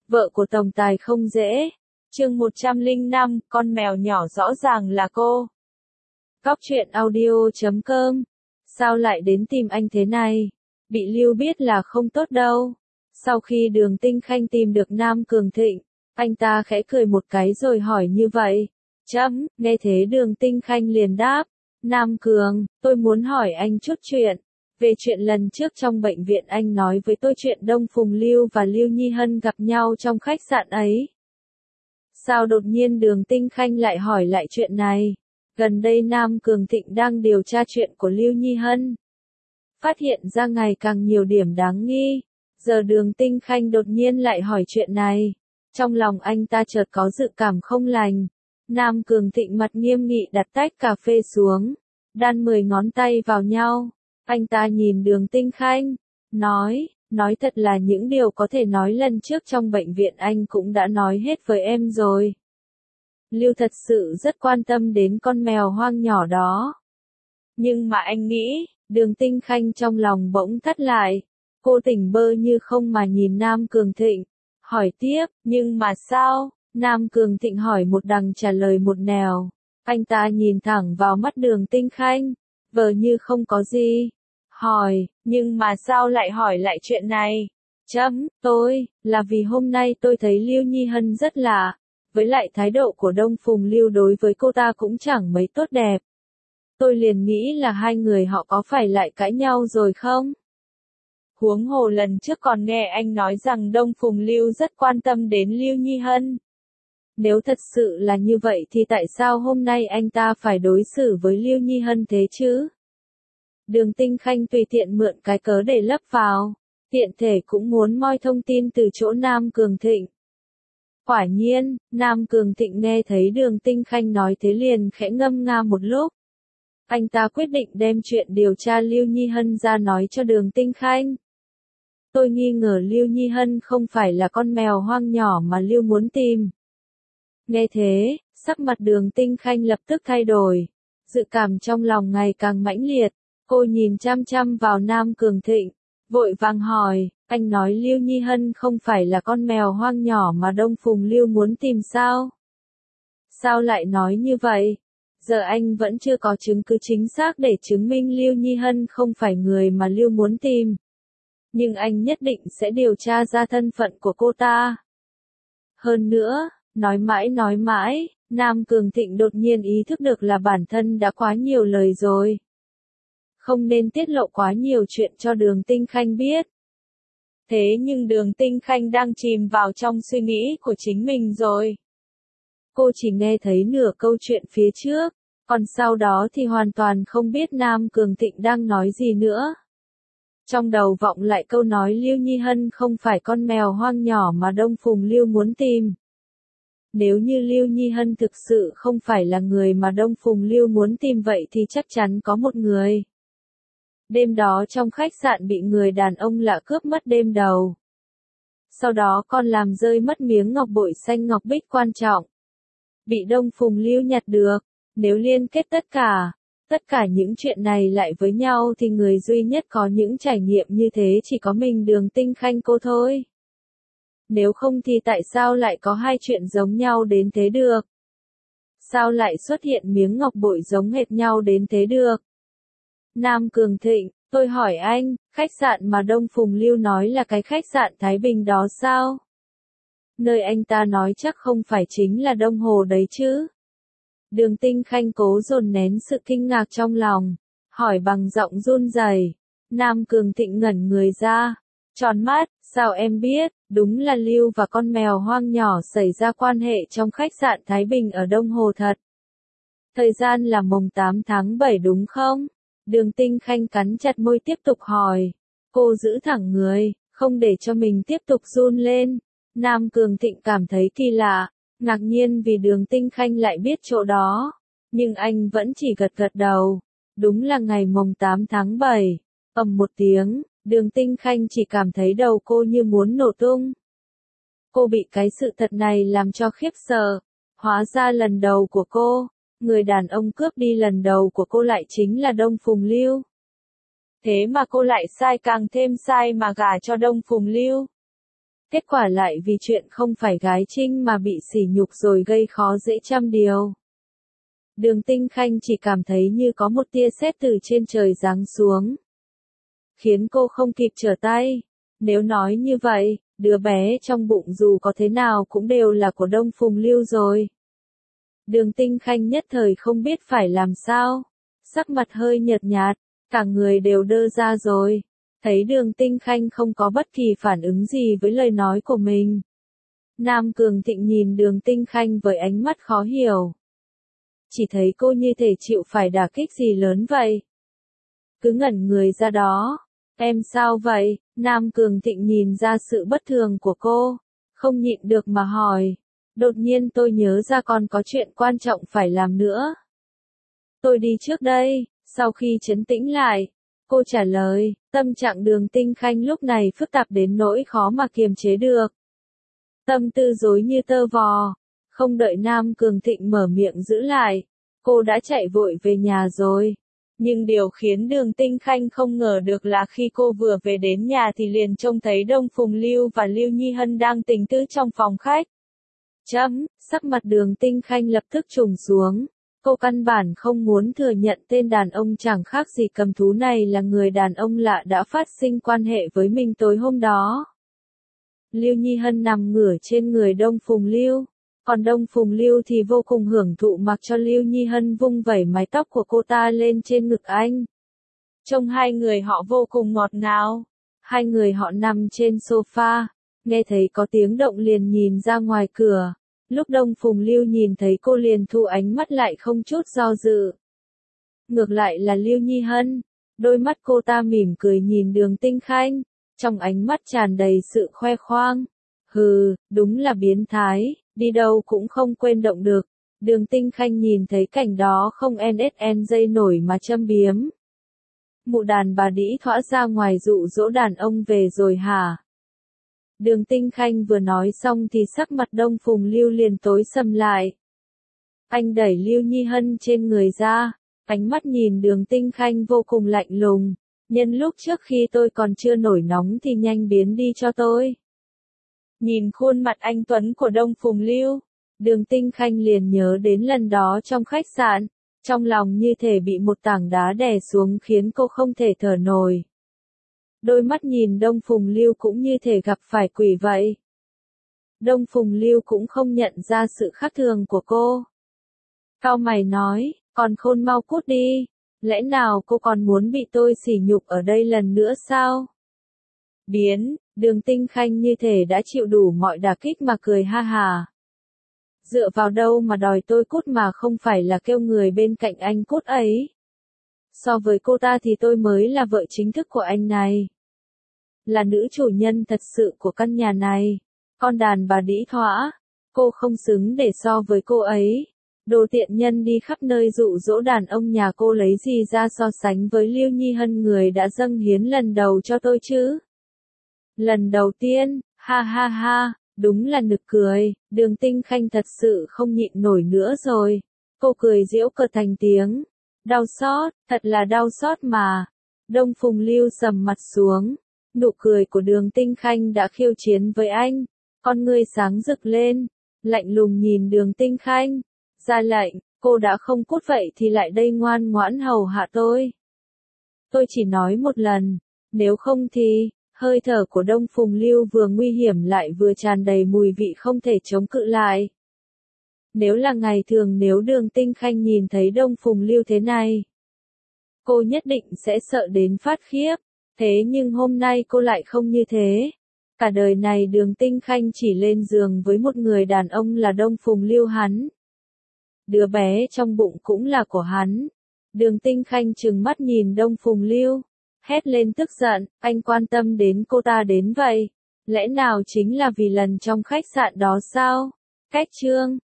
Vợ của tổng tài không dễ. Chương 105, con mèo nhỏ rõ ràng là cô. Cóc truyện audio.com. Sao lại đến tìm anh thế này? Bị Lưu biết là không tốt đâu. Sau khi Đường Tinh Khanh tìm được Nam Cường Thịnh, anh ta khẽ cười một cái rồi hỏi như vậy. Nghe thế Đường Tinh Khanh liền đáp. Nam Cường, tôi muốn hỏi anh chút chuyện. Về chuyện lần trước trong bệnh viện anh nói với tôi chuyện Đông Phùng Lưu và Lưu Nhi Hân gặp nhau trong khách sạn ấy. Sao đột nhiên Đường Tinh Khanh lại hỏi lại chuyện này? Gần đây Nam Cường Thịnh đang điều tra chuyện của Lưu Nhi Hân. Phát hiện ra ngày càng nhiều điểm đáng nghi. Giờ Đường Tinh Khanh đột nhiên lại hỏi chuyện này. Trong lòng anh ta chợt có dự cảm không lành. Nam Cường Thịnh mặt nghiêm nghị đặt tách cà phê xuống. Đan 10 ngón tay vào nhau. Anh ta nhìn Đường Tinh Khanh. Nói thật là những điều có thể nói lần trước trong bệnh viện anh cũng đã nói hết với em rồi. Lưu thật sự rất quan tâm đến con mèo hoang nhỏ đó. Nhưng mà anh nghĩ, Đường Tinh Khanh trong lòng bỗng thắt lại. Cô tỉnh bơ như không mà nhìn Nam Cường Thịnh. Hỏi tiếp, nhưng mà sao? Nam Cường Thịnh hỏi một đằng trả lời một nẻo. Anh ta nhìn thẳng vào mắt Đường Tinh Khanh. Vờ như không có gì. Hỏi, nhưng mà sao lại hỏi lại chuyện này? Là vì hôm nay tôi thấy Lưu Nhi Hân rất lạ. Với lại thái độ của Đông Phùng Lưu đối với cô ta cũng chẳng mấy tốt đẹp. Tôi liền nghĩ là hai người họ có phải lại cãi nhau rồi không? Huống hồ lần trước còn nghe anh nói rằng Đông Phùng Lưu rất quan tâm đến Lưu Nhi Hân. Nếu thật sự là như vậy thì tại sao hôm nay anh ta phải đối xử với Lưu Nhi Hân thế chứ? Đường Tinh Khanh tùy tiện mượn cái cớ để lấp vào, tiện thể cũng muốn moi thông tin từ chỗ Nam Cường Thịnh. Quả nhiên, Nam Cường Thịnh nghe thấy Đường Tinh Khanh nói thế liền khẽ ngâm nga một lúc. Anh ta quyết định đem chuyện điều tra Lưu Nhi Hân ra nói cho Đường Tinh Khanh. Tôi nghi ngờ Lưu Nhi Hân không phải là con mèo hoang nhỏ mà Lưu muốn tìm. Nghe thế, sắc mặt Đường Tinh Khanh lập tức thay đổi. Dự cảm trong lòng ngày càng mãnh liệt. Cô nhìn chăm chăm vào Nam Cường Thịnh, vội vàng hỏi, anh nói Lưu Nhi Hân không phải là con mèo hoang nhỏ mà Đông Phùng Lưu muốn tìm sao? Sao lại nói như vậy? Giờ anh vẫn chưa có chứng cứ chính xác để chứng minh Lưu Nhi Hân không phải người mà Lưu muốn tìm. Nhưng anh nhất định sẽ điều tra ra thân phận của cô ta. Hơn nữa, nói mãi, Nam Cường Thịnh đột nhiên ý thức được là bản thân đã quá nhiều lời rồi. Không nên tiết lộ quá nhiều chuyện cho Đường Tinh Khanh biết. Thế nhưng Đường Tinh Khanh đang chìm vào trong suy nghĩ của chính mình rồi. Cô chỉ nghe thấy nửa câu chuyện phía trước, còn sau đó thì hoàn toàn không biết Nam Cường Thịnh đang nói gì nữa. Trong đầu vọng lại câu nói Lưu Nhi Hân không phải con mèo hoang nhỏ mà Đông Phùng Lưu muốn tìm. Nếu như Lưu Nhi Hân thực sự không phải là người mà Đông Phùng Lưu muốn tìm vậy thì chắc chắn có một người. Đêm đó trong khách sạn bị người đàn ông lạ cướp mất đêm đầu. Sau đó còn làm rơi mất miếng ngọc bội xanh ngọc bích quan trọng. Bị Đông Phùng Lưu nhặt được. Nếu liên kết tất cả những chuyện này lại với nhau thì người duy nhất có những trải nghiệm như thế chỉ có mình Đường Tinh Khanh cô thôi. Nếu không thì tại sao lại có hai chuyện giống nhau đến thế được? Sao lại xuất hiện miếng ngọc bội giống hệt nhau đến thế được? Nam Cường Thịnh, tôi hỏi anh, khách sạn mà Đông Phùng Lưu nói là cái khách sạn Thái Bình đó sao? Nơi anh ta nói chắc không phải chính là Đông Hồ đấy chứ? Đường Tinh Khanh cố dồn nén sự kinh ngạc trong lòng, hỏi bằng giọng run rẩy. Nam Cường Thịnh ngẩn người ra, tròn mắt, sao em biết? Đúng là Lưu và con mèo hoang nhỏ xảy ra quan hệ trong khách sạn Thái Bình ở Đông Hồ thật. Thời gian là mùng 8 tháng 7 đúng không? Đường Tinh Khanh cắn chặt môi tiếp tục hỏi. Cô giữ thẳng người, không để cho mình tiếp tục run lên. Nam Cường Thịnh cảm thấy kỳ lạ, ngạc nhiên vì Đường Tinh Khanh lại biết chỗ đó. Nhưng anh vẫn chỉ gật gật đầu. Đúng là ngày mùng 8 tháng 7. Ầm một tiếng, Đường Tinh Khanh chỉ cảm thấy đầu cô như muốn nổ tung. Cô bị cái sự thật này làm cho khiếp sợ. Hóa ra lần đầu của cô, người đàn ông cướp đi lần đầu của cô lại chính là Đông Phùng Lưu. Thế mà cô lại sai càng thêm sai mà gả cho Đông Phùng Lưu. Kết quả lại vì chuyện không phải gái Trinh mà bị sỉ nhục rồi gây khó dễ trăm điều. Đường Tinh Khanh chỉ cảm thấy như có một tia sét từ trên trời giáng xuống, khiến cô không kịp trở tay. Nếu nói như vậy, đứa bé trong bụng dù có thế nào cũng đều là của Đông Phùng Lưu rồi. Đường Tinh Khanh nhất thời không biết phải làm sao, sắc mặt hơi nhợt nhạt, cả người đều đơ ra rồi. Thấy Đường Tinh Khanh không có bất kỳ phản ứng gì với lời nói của mình, Nam Cường Thịnh nhìn Đường Tinh Khanh với ánh mắt khó hiểu. Chỉ thấy cô như thể chịu phải đả kích gì lớn vậy. Cứ ngẩn người ra đó. Em sao vậy? Nam Cường Thịnh nhìn ra sự bất thường của cô, không nhịn được mà hỏi. Đột nhiên tôi nhớ ra còn có chuyện quan trọng phải làm nữa. Tôi đi trước đây. Sau khi trấn tĩnh lại, cô trả lời, tâm trạng Đường Tinh Khanh lúc này phức tạp đến nỗi khó mà kiềm chế được. Tâm tư rối như tơ vò, không đợi Nam Cường Thịnh mở miệng giữ lại, cô đã chạy vội về nhà rồi. Nhưng điều khiến Đường Tinh Khanh không ngờ được là khi cô vừa về đến nhà thì liền trông thấy Đông Phùng Lưu và Lưu Nhi Hân đang tình tứ trong phòng khách. Sắc mặt Đường Tinh Khanh lập tức trùng xuống. Cô căn bản không muốn thừa nhận tên đàn ông chẳng khác gì cầm thú này là người đàn ông lạ đã phát sinh quan hệ với mình tối hôm đó. Lưu Nhi Hân nằm ngửa trên người Đông Phùng Lưu, còn Đông Phùng Lưu thì vô cùng hưởng thụ mặc cho Lưu Nhi Hân vung vẩy mái tóc của cô ta lên trên ngực anh. Trông hai người họ vô cùng ngọt ngào. Hai người họ nằm trên sofa, nghe thấy có tiếng động liền nhìn ra ngoài cửa. Lúc Đông Phùng Lưu nhìn thấy cô liền thu ánh mắt lại không chút do dự. Ngược lại là Lưu Nhi Hân, đôi mắt cô ta mỉm cười nhìn Đường Tinh Khanh, trong ánh mắt tràn đầy sự khoe khoang. Hừ, đúng là biến thái, đi đâu cũng không quên động được. Đường Tinh Khanh nhìn thấy cảnh đó không nsn dây nổi mà châm biếm. Mụ đàn bà đĩ thõa ra ngoài dụ dỗ đàn ông về rồi hả? Đường Tinh Khanh vừa nói xong thì sắc mặt Đông Phùng Lưu liền tối sầm lại. Anh đẩy Lưu Nhi Hân trên người ra, ánh mắt nhìn Đường Tinh Khanh vô cùng lạnh lùng. Nhân lúc trước khi tôi còn chưa nổi nóng thì nhanh biến đi cho tôi. Nhìn khuôn mặt anh tuấn của Đông Phùng Lưu, Đường Tinh Khanh liền nhớ đến lần đó trong khách sạn, trong lòng như thể bị một tảng đá đè xuống khiến cô không thể thở nổi. Đôi mắt nhìn Đông Phùng Lưu cũng như thể gặp phải quỷ vậy. Đông Phùng Lưu cũng không nhận ra sự khác thường của cô. Cau mày nói, còn khôn mau cút đi, lẽ nào cô còn muốn bị tôi sỉ nhục ở đây lần nữa sao? Đường Tinh Khanh như thể đã chịu đủ mọi đả kích mà cười ha hà. Dựa vào đâu mà đòi tôi cút mà không phải là kêu người bên cạnh anh cút ấy. So với cô ta thì tôi mới là vợ chính thức của anh này. Là nữ chủ nhân thật sự của căn nhà này. Con đàn bà đĩ thõa. Cô không xứng để so với cô ấy. Đồ tiện nhân đi khắp nơi dụ dỗ đàn ông nhà cô lấy gì ra so sánh với Lưu Nhi Hân người đã dâng hiến lần đầu cho tôi chứ. Lần đầu tiên, ha ha ha, đúng là nực cười, Đường Tinh Khanh thật sự không nhịn nổi nữa rồi. Cô cười giễu cợt thành tiếng. Đau xót, thật là đau xót mà. Đông Phùng Lưu sầm mặt xuống. Nụ cười của Đường Tinh Khanh đã khiêu chiến với anh. Con ngươi sáng rực lên, lạnh lùng nhìn Đường Tinh Khanh. Ra lệnh, cô đã không cút vậy thì lại đây ngoan ngoãn hầu hạ tôi. Tôi chỉ nói một lần, nếu không thì... Hơi thở của Đông Phùng Lưu vừa nguy hiểm lại vừa tràn đầy mùi vị không thể chống cự lại. Nếu là ngày thường nếu Đường Tinh Khanh nhìn thấy Đông Phùng Lưu thế này, cô nhất định sẽ sợ đến phát khiếp. Thế nhưng hôm nay cô lại không như thế. Cả đời này Đường Tinh Khanh chỉ lên giường với một người đàn ông là Đông Phùng Lưu hắn. Đứa bé trong bụng cũng là của hắn. Đường Tinh Khanh trừng mắt nhìn Đông Phùng Lưu. Hét lên tức giận, anh quan tâm đến cô ta đến vậy. Lẽ nào chính là vì lần trong khách sạn đó sao? Cách chương